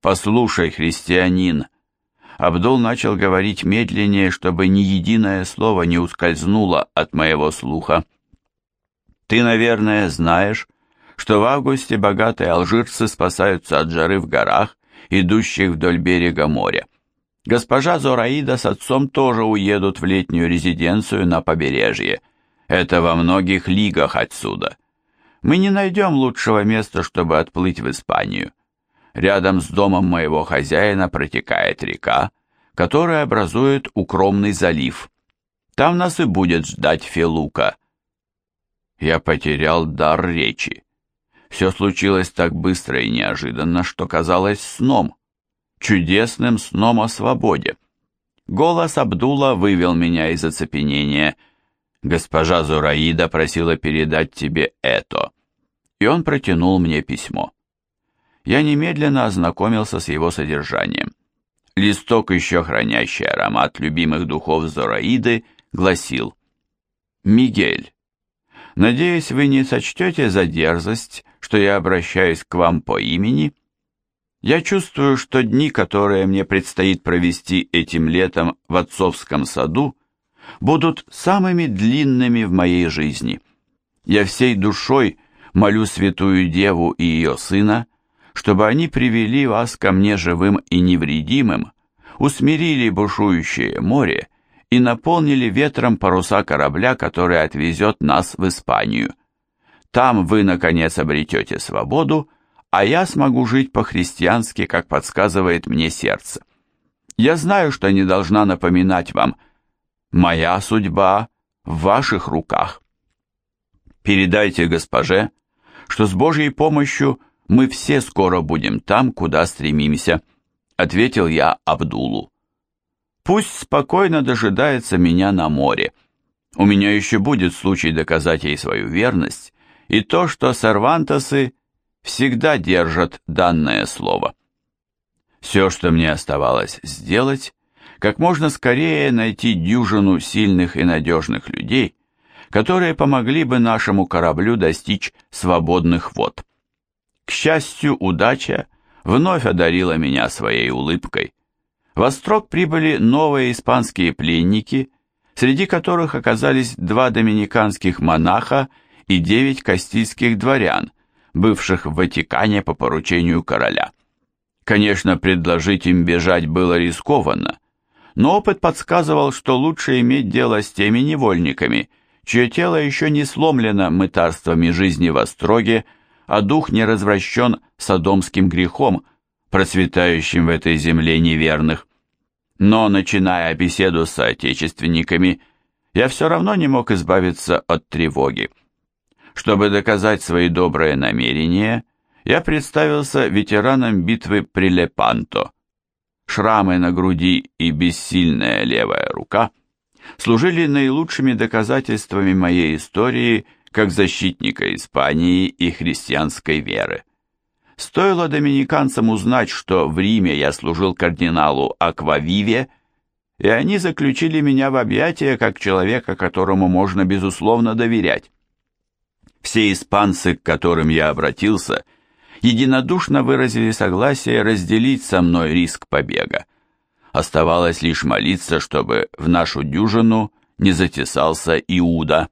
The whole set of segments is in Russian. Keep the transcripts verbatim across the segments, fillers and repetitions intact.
«Послушай, христианин!» Абдул начал говорить медленнее, чтобы ни единое слово не ускользнуло от моего слуха. «Ты, наверное, знаешь, что в августе богатые алжирцы спасаются от жары в горах, идущих вдоль берега моря. Госпожа Зораида с отцом тоже уедут в летнюю резиденцию на побережье. Это во многих лигах отсюда. Мы не найдем лучшего места, чтобы отплыть в Испанию. Рядом с домом моего хозяина протекает река, которая образует укромный залив. Там нас и будет ждать Фелука». Я потерял дар речи. Все случилось так быстро и неожиданно, что казалось сном, чудесным сном о свободе. Голос Абдула вывел меня из оцепенения. «Госпожа Зораида просила передать тебе это». И он протянул мне письмо. Я немедленно ознакомился с его содержанием. Листок, еще хранящий аромат любимых духов Зораиды, гласил: «Мигель, надеюсь, вы не сочтете за дерзость, что я обращаюсь к вам по имени. Я чувствую, что дни, которые мне предстоит провести этим летом в отцовском саду, будут самыми длинными в моей жизни. Я всей душой молю Святую Деву и ее Сына, чтобы они привели вас ко мне живым и невредимым, усмирили бушующее море и наполнили ветром паруса корабля, который отвезет нас в Испанию. Там вы, наконец, обретете свободу, а я смогу жить по-христиански, как подсказывает мне сердце. Я знаю, что не должна напоминать вам, моя судьба в ваших руках. Передайте госпоже, что с Божьей помощью мы все скоро будем там, куда стремимся», — ответил я Абдулу. «Пусть спокойно дожидается меня на море. У меня еще будет случай доказать ей свою верность и то, что Сервантесы всегда держат данное слово». Все, что мне оставалось сделать, как можно скорее найти дюжину сильных и надежных людей, которые помогли бы нашему кораблю достичь свободных вод. К счастью, удача вновь одарила меня своей улыбкой. В Острог прибыли новые испанские пленники, среди которых оказались два доминиканских монаха и девять кастильских дворян, бывших в Ватикане по поручению короля. Конечно, предложить им бежать было рискованно, но опыт подсказывал, что лучше иметь дело с теми невольниками, чье тело еще не сломлено мытарствами жизни в Остроге, а дух не развращен содомским грехом, процветающим в этой земле неверных. Но, начиная беседу с соотечественниками, я все равно не мог избавиться от тревоги. Чтобы доказать свои добрые намерения, я представился ветераном битвы при Лепанто. Шрамы на груди и бессильная левая рука служили наилучшими доказательствами моей истории как защитника Испании и христианской веры. Стоило доминиканцам узнать, что в Риме я служил кардиналу Аквавиве, и они заключили меня в объятия как человека, которому можно безусловно доверять. Все испанцы, к которым я обратился, единодушно выразили согласие разделить со мной риск побега. Оставалось лишь молиться, чтобы в нашу дюжину не затесался Иуда.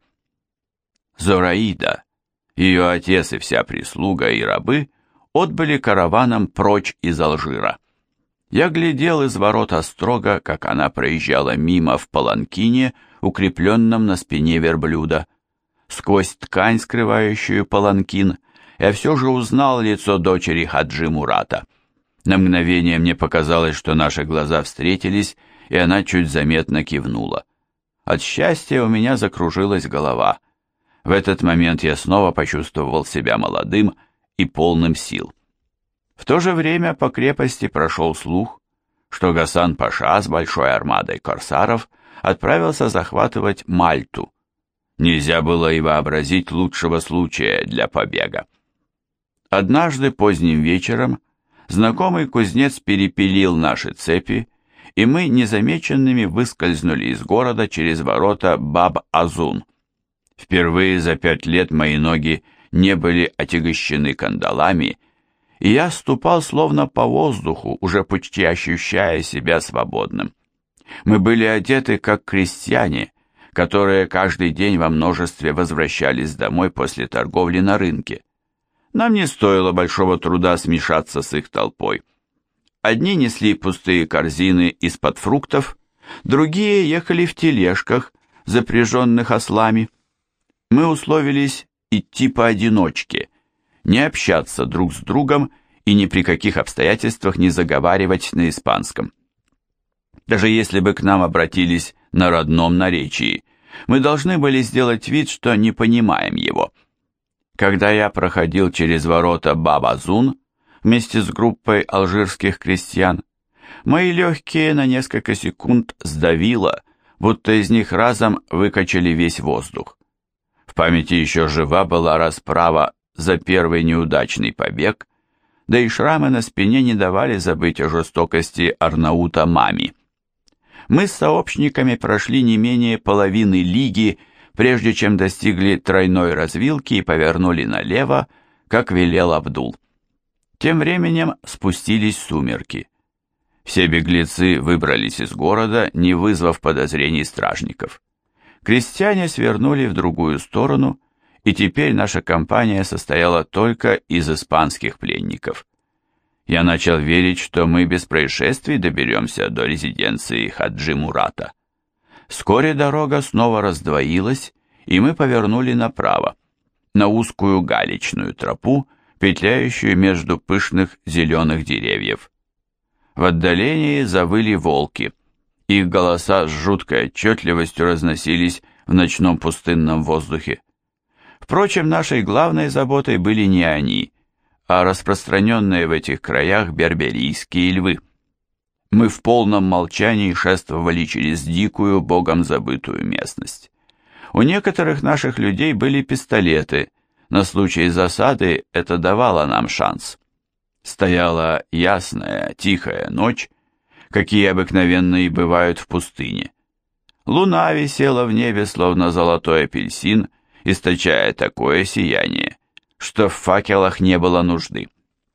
Зораида, ее отец и вся прислуга и рабы отбыли караваном прочь из Алжира. Я глядел из ворот Острога, как она проезжала мимо в паланкине, укрепленном на спине верблюда. Сквозь ткань, скрывающую паланкин, я все же узнал лицо дочери Хаджи Мурата. На мгновение мне показалось, что наши глаза встретились, и она чуть заметно кивнула. От счастья у меня закружилась голова. В этот момент я снова почувствовал себя молодым и полным сил. В то же время по крепости прошел слух, что Гасан Паша с большой армадой корсаров отправился захватывать Мальту. Нельзя было и вообразить лучшего случая для побега. Однажды поздним вечером знакомый кузнец перепилил наши цепи, и мы незамеченными выскользнули из города через ворота Баб-Азун. Впервые за пять лет мои ноги не были отягощены кандалами, и я ступал словно по воздуху, уже почти ощущая себя свободным. Мы были одеты как крестьяне, которые каждый день во множестве возвращались домой после торговли на рынке. Нам не стоило большого труда смешаться с их толпой. Одни несли пустые корзины из-под фруктов, другие ехали в тележках, запряженных ослами. Мы условились идти поодиночке, не общаться друг с другом и ни при каких обстоятельствах не заговаривать на испанском. Даже если бы к нам обратились на родном наречии, мы должны были сделать вид, что не понимаем его. Когда я проходил через ворота Бабазун вместе с группой алжирских крестьян, мои легкие на несколько секунд сдавило, будто из них разом выкачали весь воздух. В памяти еще жива была расправа за первый неудачный побег, да и шрамы на спине не давали забыть о жестокости Арнаута Мами. Мы с сообщниками прошли не менее половины лиги, прежде чем достигли тройной развилки и повернули налево, как велел Абдул. Тем временем спустились сумерки. Все беглецы выбрались из города, не вызвав подозрений стражников. Крестьяне свернули в другую сторону, и теперь наша компания состояла только из испанских пленников. Я начал верить, что мы без происшествий доберемся до резиденции Хаджи Мурата. Вскоре дорога снова раздвоилась, и мы повернули направо, на узкую галечную тропу, петляющую между пышных зеленых деревьев. В отдалении завыли волки. Их голоса с жуткой отчетливостью разносились в ночном пустынном воздухе. Впрочем, нашей главной заботой были не они, а распространенные в этих краях берберийские львы. Мы в полном молчании шествовали через дикую, богом забытую местность. У некоторых наших людей были пистолеты, на случай засады это давало нам шанс. Стояла ясная, тихая ночь, какие обыкновенно и бывают в пустыне. Луна висела в небе, словно золотой апельсин, источая такое сияние, что в факелах не было нужды.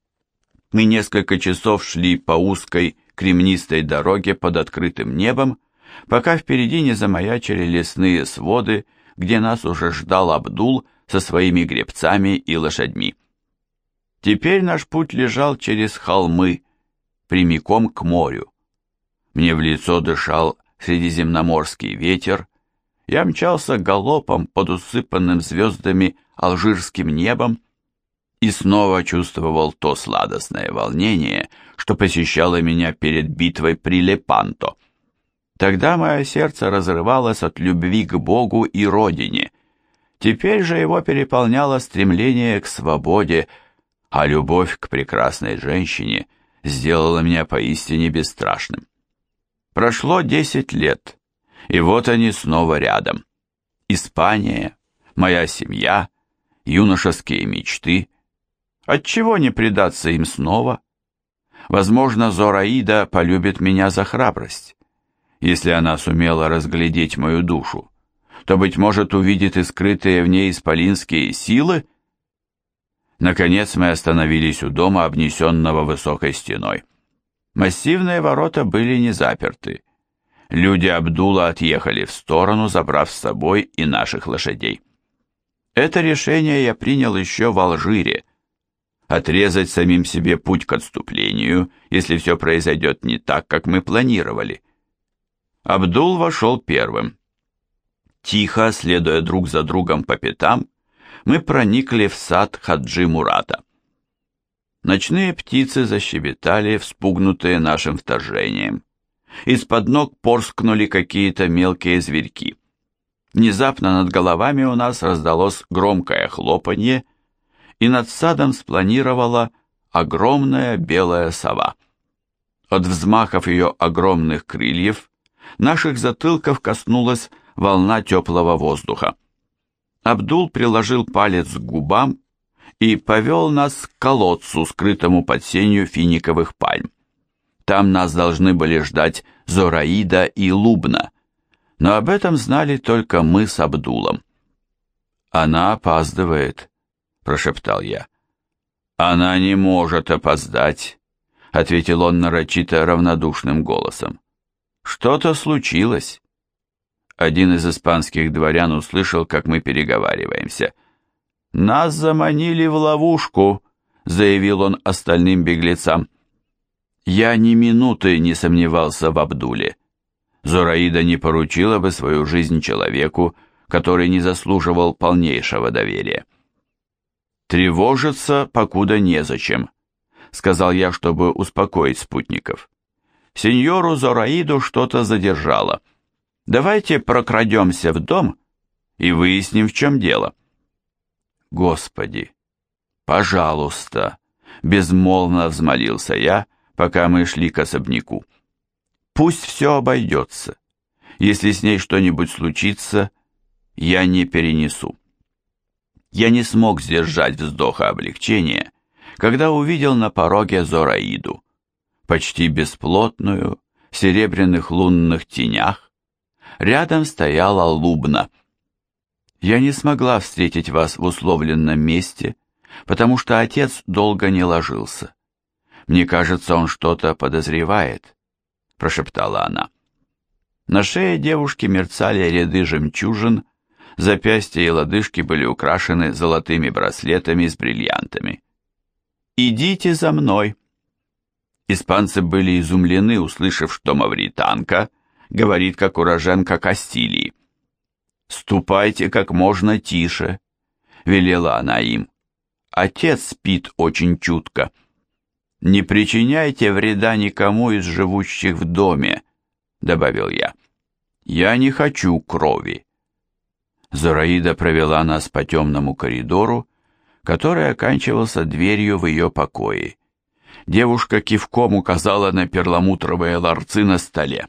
Мы несколько часов шли по узкой кремнистой дороге под открытым небом, пока впереди не замаячили лесные своды, где нас уже ждал Абдул со своими гребцами и лошадьми. Теперь наш путь лежал через холмы, прямиком к морю. Мне в лицо дышал средиземноморский ветер, я мчался галопом под усыпанным звездами алжирским небом и снова чувствовал то сладостное волнение, что посещало меня перед битвой при Лепанто. Тогда мое сердце разрывалось от любви к Богу и Родине. Теперь же его переполняло стремление к свободе, а любовь к прекрасной женщине сделала меня поистине бесстрашным. Прошло десять лет, и вот они снова рядом. Испания, моя семья, юношеские мечты. Отчего не предаться им снова? Возможно, Зораида полюбит меня за храбрость. Если она сумела разглядеть мою душу, то, быть может, увидит и скрытые в ней исполинские силы. Наконец мы остановились у дома, обнесенного высокой стеной. Массивные ворота были не заперты. Люди Абдула отъехали в сторону, забрав с собой и наших лошадей. Это решение я принял еще в Алжире. Отрезать самим себе путь к отступлению, если все произойдет не так, как мы планировали. Абдул вошел первым. Тихо, следуя друг за другом по пятам, мы проникли в сад Хаджи Мурата. Ночные птицы защебетали, вспугнутые нашим вторжением. Из-под ног порскнули какие-то мелкие зверьки. Внезапно над головами у нас раздалось громкое хлопанье, и над садом спланировала огромная белая сова. От взмахов ее огромных крыльев наших затылков коснулась волна теплого воздуха. Абдул приложил палец к губам и повел нас к колодцу, скрытому под сенью финиковых пальм. Там нас должны были ждать Зораида и Лубна, но об этом знали только мы с Абдулом. «Она опаздывает», — прошептал я. «Она не может опоздать», — ответил он нарочито равнодушным голосом. «Что-то случилось». Один из испанских дворян услышал, как мы переговариваемся. «Нас заманили в ловушку», — заявил он остальным беглецам. Я ни минуты не сомневался в Абдуле. Зораида не поручила бы свою жизнь человеку, который не заслуживал полнейшего доверия. «Тревожиться покуда незачем», — сказал я, чтобы успокоить спутников. «Сеньору Зораиду что-то задержало. Давайте прокрадемся в дом и выясним, в чем дело». «Господи, пожалуйста», — безмолвно взмолился я, пока мы шли к особняку. «Пусть все обойдется. Если с ней что-нибудь случится, я не перенесу». Я не смог сдержать вздоха облегчения, когда увидел на пороге Зораиду, почти бесплотную, в серебряных лунных тенях. Рядом стояла Лубна. «Я не смогла встретить вас в условленном месте, потому что отец долго не ложился. Мне кажется, он что-то подозревает», — прошептала она. На шее девушки мерцали ряды жемчужин, запястья и лодыжки были украшены золотыми браслетами с бриллиантами. «Идите за мной». Испанцы были изумлены, услышав, что мавританка говорит как уроженка Кастилии. «Ступайте как можно тише», — велела она им. «Отец спит очень чутко. Не причиняйте вреда никому из живущих в доме», — добавил я. «Я не хочу крови». Зораида провела нас по темному коридору, который оканчивался дверью в ее покое. Девушка кивком указала на перламутровые ларцы на столе.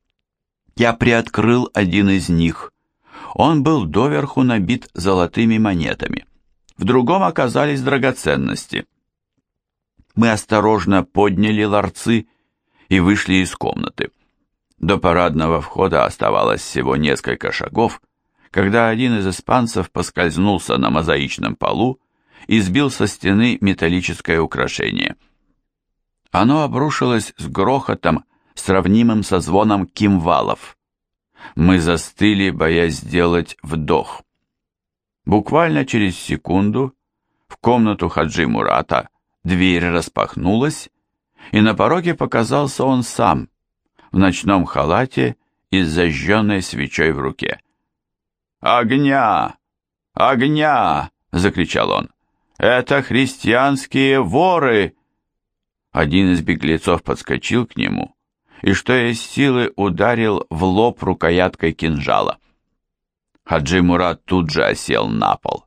Я приоткрыл один из них. Он был доверху набит золотыми монетами. В другом оказались драгоценности. Мы осторожно подняли ларцы и вышли из комнаты. До парадного входа оставалось всего несколько шагов, когда один из испанцев поскользнулся на мозаичном полу и сбил со стены металлическое украшение. Оно обрушилось с грохотом, сравнимым со звоном кимвалов. Мы застыли, боясь сделать вдох. Буквально через секунду в комнату Хаджи Мурата дверь распахнулась, и на пороге показался он сам, в ночном халате и с зажженной свечой в руке. «Огня! Огня!» — закричал он. «Это христианские воры!» Один из беглецов подскочил к нему и, что есть силы, ударил в лоб рукояткой кинжала. Хаджи Мурат тут же осел на пол.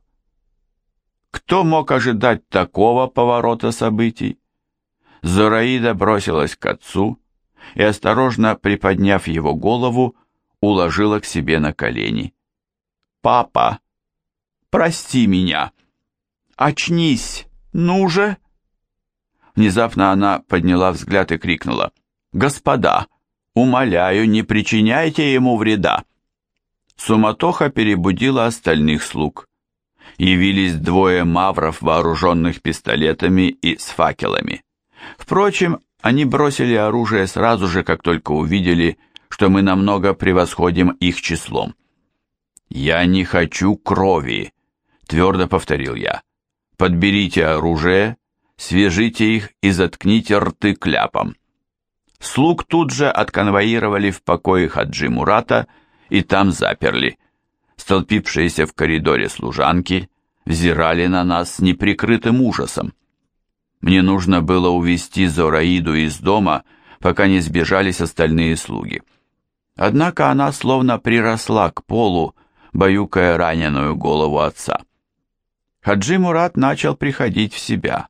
Кто мог ожидать такого поворота событий? Зораида бросилась к отцу и, осторожно приподняв его голову, уложила к себе на колени. «Папа, прости меня! Очнись! Ну же!» Внезапно она подняла взгляд и крикнула: «Господа, умоляю, не причиняйте ему вреда!» Суматоха перебудила остальных слуг. Явились двое мавров, вооруженных пистолетами и с факелами. Впрочем, они бросили оружие сразу же, как только увидели, что мы намного превосходим их числом. «Я не хочу крови», — твердо повторил я. «Подберите оружие, свяжите их и заткните рты кляпом». Слуг тут же отконвоировали в покое Хаджи Мурата и там заперли. Столпившиеся в коридоре служанки взирали на нас с неприкрытым ужасом. Мне нужно было увести Зораиду из дома, пока не сбежались остальные слуги. Однако она словно приросла к полу, баюкая раненую голову отца. Хаджи Мурат начал приходить в себя.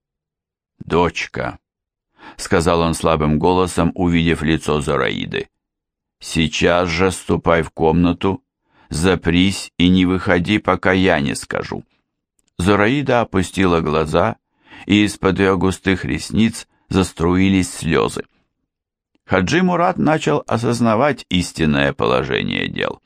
«Дочка», — сказал он слабым голосом, увидев лицо Зораиды, — «сейчас же ступай в комнату, запрись и не выходи, пока я не скажу». Зораида опустила глаза, и из-под ее густых ресниц заструились слезы. Хаджи Мурат начал осознавать истинное положение дел.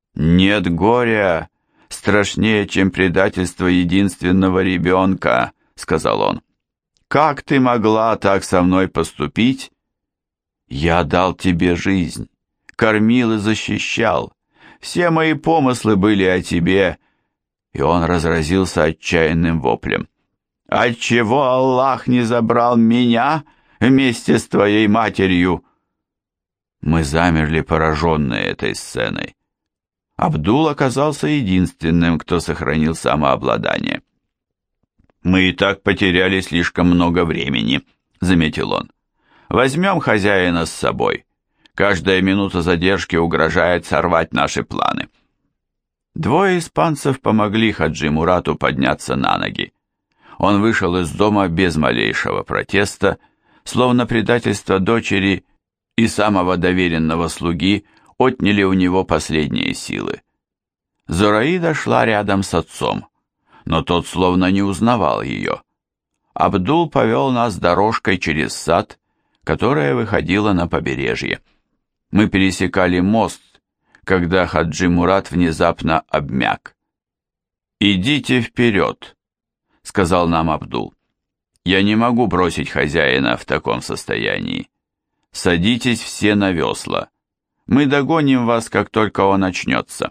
«Нет горя страшнее, чем предательство единственного ребенка», — сказал он. «Как ты могла так со мной поступить? Я дал тебе жизнь, кормил и защищал. Все мои помыслы были о тебе». И он разразился отчаянным воплем. «Отчего Аллах не забрал меня вместе с твоей матерью?» Мы замерли, пораженные этой сценой. Абдул оказался единственным, кто сохранил самообладание. «Мы и так потеряли слишком много времени», — заметил он. «Возьмем хозяина с собой. Каждая минута задержки угрожает сорвать наши планы». Двое испанцев помогли Хаджи Мурату подняться на ноги. Он вышел из дома без малейшего протеста, словно предательство дочери и самого доверенного слуги отняли у него последние силы. Зораида шла рядом с отцом, но тот словно не узнавал ее. Абдул повел нас дорожкой через сад, которая выходила на побережье. Мы пересекали мост, когда Хаджи Мурат внезапно обмяк. «Идите вперед», — сказал нам Абдул. «Я не могу бросить хозяина в таком состоянии. Садитесь все на весла. Мы догоним вас, как только он очнется».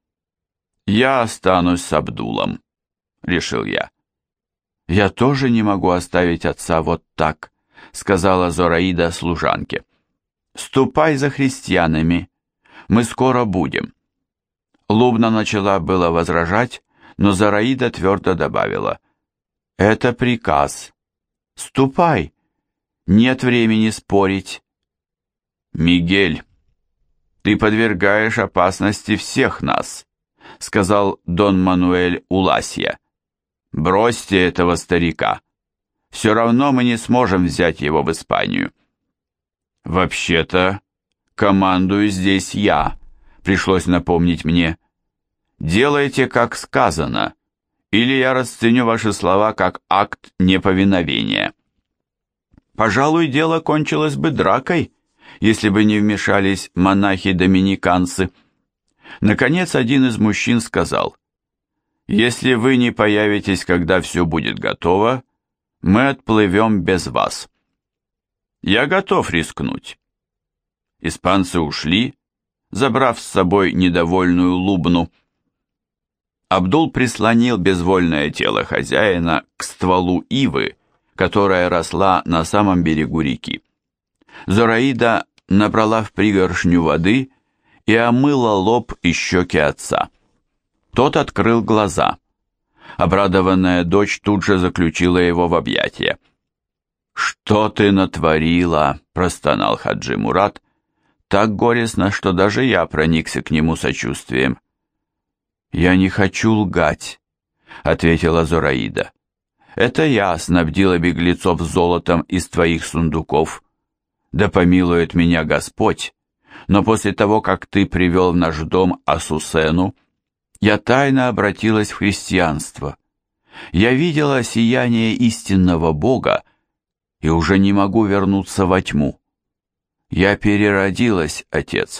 «Я останусь с Абдулом», — решил я. «Я тоже не могу оставить отца вот так», — сказала Зораида служанке. «Ступай за христианами. Мы скоро будем». Лубна начала было возражать, но Зораида твердо добавила: «Это приказ. Ступай. Нет времени спорить». «Мигель, ты подвергаешь опасности всех нас», — сказал Дон Мануэль Уласья. «Бросьте этого старика. Все равно мы не сможем взять его в Испанию». «Вообще-то, командую здесь я», — пришлось напомнить мне. «Делайте, как сказано, или я расценю ваши слова как акт неповиновения». Пожалуй, дело кончилось бы дракой, если бы не вмешались монахи-доминиканцы. Наконец, один из мужчин сказал: «Если вы не появитесь, когда все будет готово, мы отплывем без вас». «Я готов рискнуть». Испанцы ушли, забрав с собой недовольную Лубну. Абдул прислонил безвольное тело хозяина к стволу ивы, которая росла на самом берегу реки. Зораида набрала в пригоршню воды и омыла лоб и щеки отца. Тот открыл глаза. Обрадованная дочь тут же заключила его в объятия. «Что ты натворила?» – простонал Хаджи Мурат, так горестно, что даже я проникся к нему сочувствием. «Я не хочу лгать», — ответила Зораида. «Это я снабдила беглецов золотом из твоих сундуков. Да помилует меня Господь, но после того, как ты привел в наш дом Асусену, я тайно обратилась в христианство. Я видела сияние истинного Бога и уже не могу вернуться во тьму. Я переродилась, отец».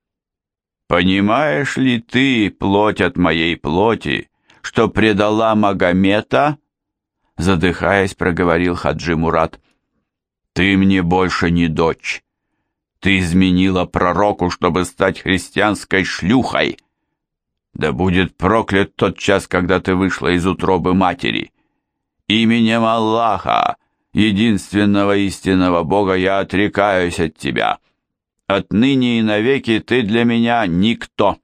«Понимаешь ли ты, плоть от моей плоти, что предала Магомета?» Задыхаясь, проговорил Хаджи Мурат. «Ты мне больше не дочь. Ты изменила пророку, чтобы стать христианской шлюхой. Да будет проклят тот час, когда ты вышла из утробы матери. Именем Аллаха, единственного истинного Бога, я отрекаюсь от тебя. Отныне и навеки ты для меня никто».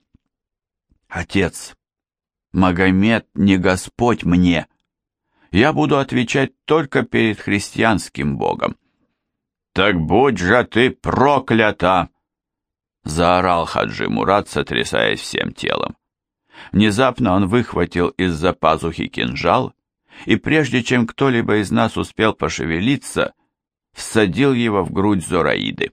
«Отец, Магомед не Господь мне. Я буду отвечать только перед христианским Богом». «Так будь же ты проклята!» заорал Хаджи Мурат, сотрясаясь всем телом. Внезапно он выхватил из-за пазухи кинжал и, прежде чем кто-либо из нас успел пошевелиться, всадил его в грудь Зораиды.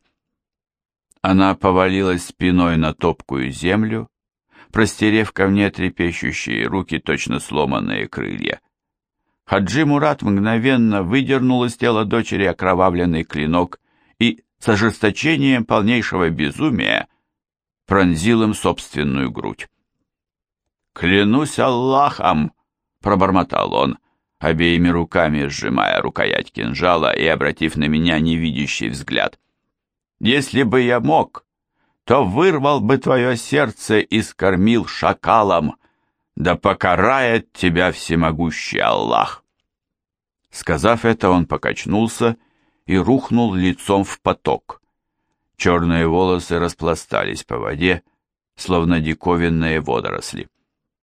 Она повалилась спиной на топкую землю, простерев ко мне трепещущие руки, точно сломанные крылья. Хаджи Мурат мгновенно выдернул из тела дочери окровавленный клинок и с ожесточением полнейшего безумия пронзил им собственную грудь. «Клянусь Аллахом!» — пробормотал он, обеими руками сжимая рукоять кинжала и обратив на меня невидящий взгляд. «Если бы я мог, то вырвал бы твое сердце и скормил шакалам, да покарает тебя всемогущий Аллах». Сказав это, он покачнулся и рухнул лицом в поток. Черные волосы распластались по воде, словно диковинные водоросли.